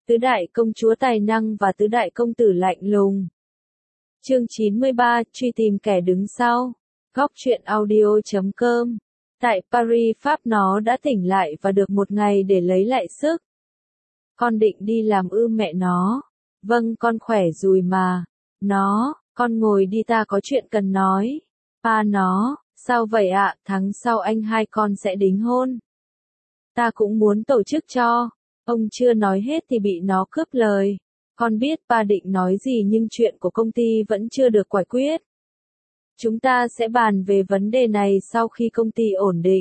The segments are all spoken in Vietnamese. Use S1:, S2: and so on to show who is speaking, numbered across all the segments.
S1: Tứ đại công chúa tài năng và tứ đại công tử lạnh lùng. Chương 93, truy tìm kẻ đứng sau. Góc truyện audio.com. Tại Paris, Pháp, nó đã tỉnh lại và được một ngày để lấy lại sức. Con định đi làm ư mẹ nó? Vâng, con khỏe rồi mà. Con ngồi đi, ta có chuyện cần nói. Pa nó, sao vậy ạ? Tháng sau anh hai con sẽ đính hôn. Ta cũng muốn tổ chức cho. Ông chưa nói hết thì bị nó cướp lời. Con biết pa định nói gì nhưng chuyện của công ty vẫn chưa được giải quyết. Chúng ta sẽ bàn về vấn đề này sau khi công ty ổn định.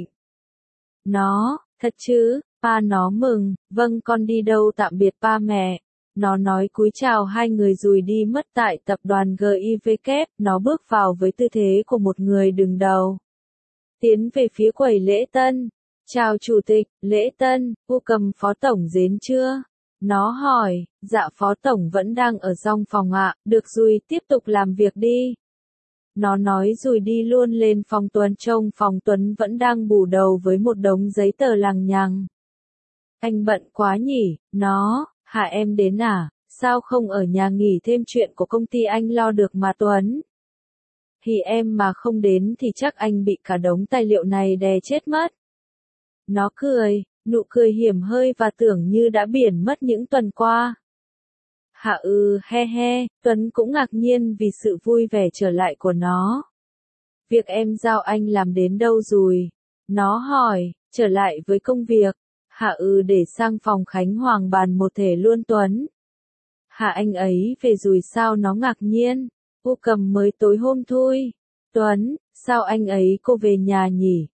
S1: Thật chứ? Pa nó mừng. Vâng, con đi đâu tạm biệt pa mẹ. Nó nói cúi chào hai người rồi đi mất tại tập đoàn GIVK. Nó bước vào với tư thế của một người đứng đầu. Tiến về phía quầy lễ tân. Chào chủ tịch, lễ tân, cô cầm phó tổng đến chưa? Nó hỏi, dạ phó tổng vẫn đang ở trong phòng ạ, được rồi tiếp tục làm việc đi. Nó nói rồi đi luôn lên phòng Tuấn, trông phòng Tuấn vẫn đang bù đầu với một đống giấy tờ lằng nhằng. Anh bận quá nhỉ? Hả em đến à? Sao không ở nhà nghỉ thêm, chuyện của công ty anh lo được mà Tuấn? Thì em mà không đến thì chắc anh bị cả đống tài liệu này đè chết mất. Nó cười, nụ cười hiểm hơi và tưởng như đã biển mất những tuần qua. Hả he, Tuấn cũng ngạc nhiên vì sự vui vẻ trở lại của nó. Việc em giao anh làm đến đâu rồi? Nó hỏi, trở lại với công việc. Hả để sang phòng Khánh Hoàng bàn một thể luôn Tuấn. Hả anh ấy về rồi sao? Nó ngạc nhiên. Cô cầm mới tối hôm thôi. Tuấn, sao anh ấy cô về nhà nhỉ?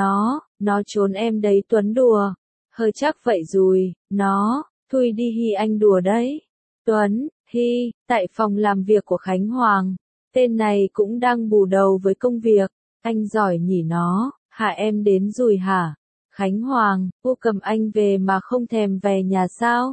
S1: Nó trốn em đấy Tuấn đùa. Hơi chắc vậy rồi. Thôi đi hi anh đùa đấy. Tuấn, hi, tại phòng làm việc của Khánh Hoàng. Tên này cũng đang bù đầu với công việc. Anh giỏi nhỉ nó. Hả em đến rồi hả? Khánh Hoàng, cô cầm anh về mà không thèm về nhà sao?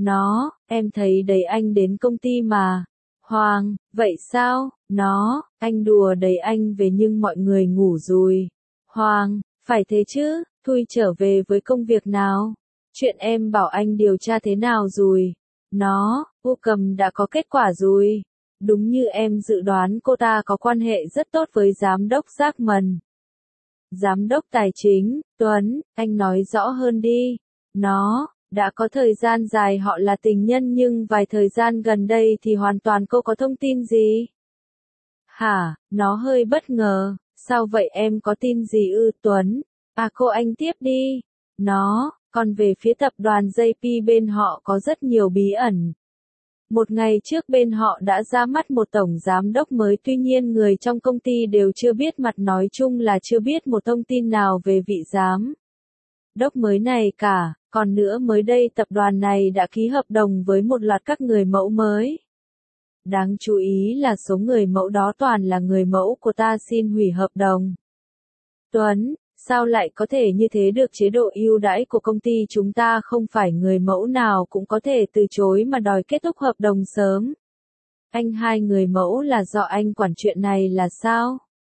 S1: Em thấy đấy anh đến công ty mà. Hoàng, vậy sao? Anh đùa đấy anh về nhưng mọi người ngủ rồi. Hoàng, phải thế chứ, thôi trở về với công việc nào. Chuyện em bảo anh điều tra thế nào rồi? Cô cầm đã có kết quả rồi. Đúng như em dự đoán, cô ta có quan hệ rất tốt với giám đốc Jackman. Giám đốc tài chính, Tuấn, anh nói rõ hơn đi. Đã có thời gian dài họ là tình nhân nhưng vài thời gian gần đây thì hoàn toàn cô có thông tin gì? Hả, nó hơi bất ngờ, sao vậy em có tin gì ư Tuấn? Cô anh tiếp đi. Còn về phía tập đoàn JP bên họ có rất nhiều bí ẩn. Một ngày trước bên họ đã ra mắt một tổng giám đốc mới, tuy nhiên người trong công ty đều chưa biết mặt, nói chung là chưa biết một thông tin nào về vị giám đốc mới này cả. Còn nữa, mới đây tập đoàn này đã ký hợp đồng với một loạt các người mẫu mới. Đáng chú ý là số người mẫu đó toàn là người mẫu của ta, xin hủy hợp đồng. Tuấn, sao lại có thể như thế được? Chế độ ưu đãi của công ty chúng ta không phải người mẫu nào cũng có thể từ chối mà đòi kết thúc hợp đồng sớm. Anh hai người mẫu là do anh quản chuyện này là sao?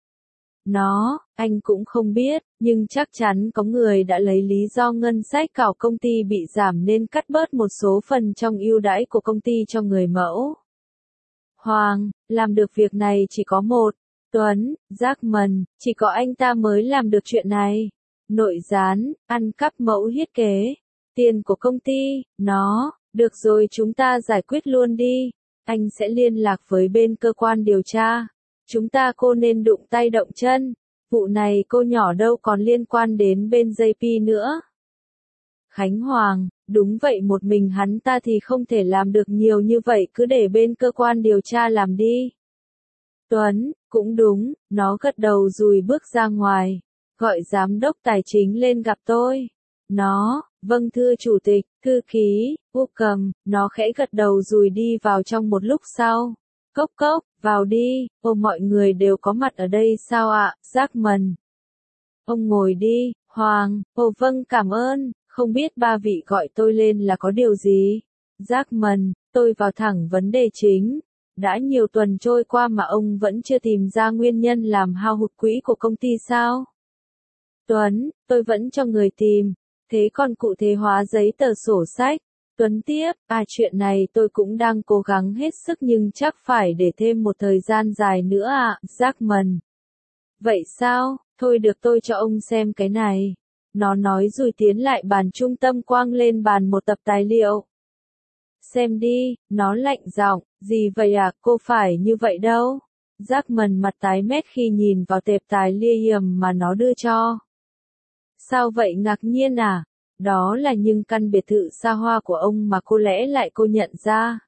S1: Anh cũng không biết, nhưng chắc chắn có người đã lấy lý do ngân sách của công ty bị giảm nên cắt bớt một số phần trong ưu đãi của công ty cho người mẫu. Hoàng, làm được việc này chỉ có một. Tuấn, Jackman, chỉ có anh ta mới làm được chuyện này. Nội gián, ăn cắp mẫu thiết kế. Tiền của công ty, được rồi chúng ta giải quyết luôn đi. Anh sẽ liên lạc với bên cơ quan điều tra. Chúng ta cô nên đụng tay động chân. Vụ này cô nhỏ đâu còn liên quan đến bên JP nữa. Khánh Hoàng, đúng vậy, một mình hắn ta thì không thể làm được nhiều như vậy, cứ để bên cơ quan điều tra làm đi. Tuấn, cũng đúng, nó gật đầu rồi bước ra ngoài. Gọi giám đốc tài chính lên gặp tôi. Vâng thưa chủ tịch, thư ký, cô cầm, nó khẽ gật đầu rồi đi vào trong. Một lúc sau. Cốc cốc, vào đi. Mọi người đều có mặt ở đây sao ạ? Jackman. Ông ngồi đi. Hoàng, vâng cảm ơn, không biết ba vị gọi tôi lên là có điều gì? Jackman, tôi vào thẳng vấn đề chính. Đã nhiều tuần trôi qua mà ông vẫn chưa tìm ra nguyên nhân làm hao hụt quỹ của công ty sao? Tuấn, tôi vẫn cho người tìm. Thế còn cụ thể hóa giấy tờ sổ sách? Tuấn tiếp, chuyện này tôi cũng đang cố gắng hết sức nhưng chắc phải để thêm một thời gian dài nữa ạ, Jackman. Vậy sao, thôi được tôi cho ông xem cái này. Nó nói rồi tiến lại bàn trung tâm quang lên bàn một tập tài liệu. Xem đi, nó lạnh giọng, gì vậy à, cô phải như vậy đâu. Jackman mặt tái mét khi nhìn vào tệp tài liệu mà nó đưa cho. Sao vậy, ngạc nhiên à? Đó là những căn biệt thự xa hoa của ông mà cô lẽ lại cô nhận ra.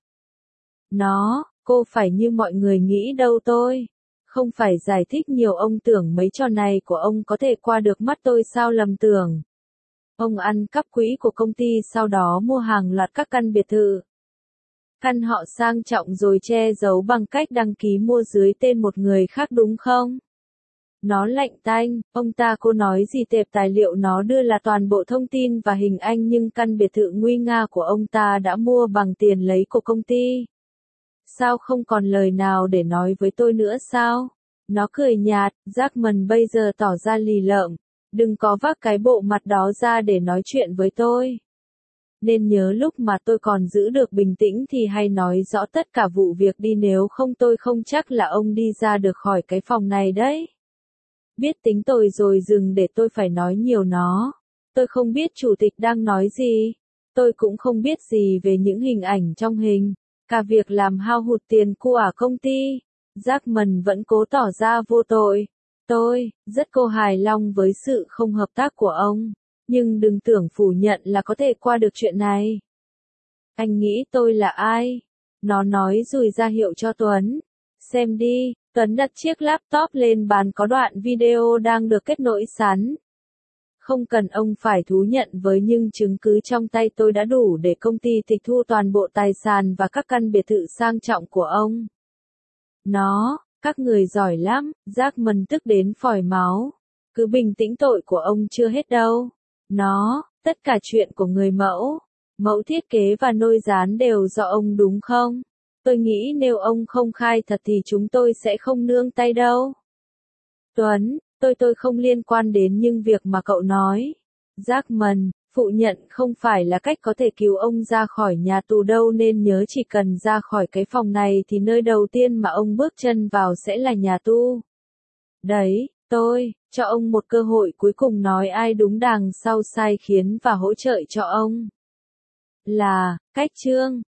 S1: Cô phải như mọi người nghĩ đâu tôi. Không phải giải thích nhiều, ông tưởng mấy trò này của ông có thể qua được mắt tôi sao, lầm tưởng. Ông ăn cắp quỹ của công ty sau đó mua hàng loạt các căn biệt thự. Căn họ sang trọng rồi che giấu bằng cách đăng ký mua dưới tên một người khác đúng không? Nó lạnh tanh, cô nói gì, tệp tài liệu nó đưa là toàn bộ thông tin và hình ảnh nhưng căn biệt thự nguy nga của ông ta đã mua bằng tiền lấy của công ty. Sao không còn lời nào để nói với tôi nữa sao? Nó cười nhạt, Jackman bây giờ tỏ ra lì lợm, đừng có vác cái bộ mặt đó ra để nói chuyện với tôi. Nên nhớ lúc mà tôi còn giữ được bình tĩnh thì hay nói rõ tất cả vụ việc đi, nếu không tôi không chắc là ông đi ra được khỏi cái phòng này đấy. Biết tính tôi rồi, dừng để tôi phải nói nhiều nó. Tôi không biết chủ tịch đang nói gì. Tôi cũng không biết gì về những hình ảnh trong hình. Cả việc làm hao hụt tiền của công ty. Jackman vẫn cố tỏ ra vô tội. Tôi rất hài lòng với sự không hợp tác của ông. Nhưng đừng tưởng phủ nhận là có thể qua được chuyện này. Anh nghĩ tôi là ai? Nó nói rồi ra hiệu cho Tuấn. Xem đi. Tuấn đặt chiếc laptop lên bàn, có đoạn video đang được kết nối sẵn. Không cần ông phải thú nhận với những chứng cứ trong tay tôi đã đủ để công ty tịch thu toàn bộ tài sản và các căn biệt thự sang trọng của ông. Các người giỏi lắm, Jackman tức đến phòi máu. Cứ bình tĩnh, tội của ông chưa hết đâu. Tất cả chuyện của người mẫu thiết kế và nôi gián đều do ông đúng không? Tôi nghĩ nếu ông không khai thật thì chúng tôi sẽ không nương tay đâu. Tuấn, tôi không liên quan đến những việc mà cậu nói. Jackman, phủ nhận không phải là cách có thể cứu ông ra khỏi nhà tù đâu, nên nhớ chỉ cần ra khỏi cái phòng này thì nơi đầu tiên mà ông bước chân vào sẽ là nhà tù. Đấy, tôi cho ông một cơ hội cuối cùng nói ai đúng đằng sau sai khiến và hỗ trợ cho ông. Là, cách Trương.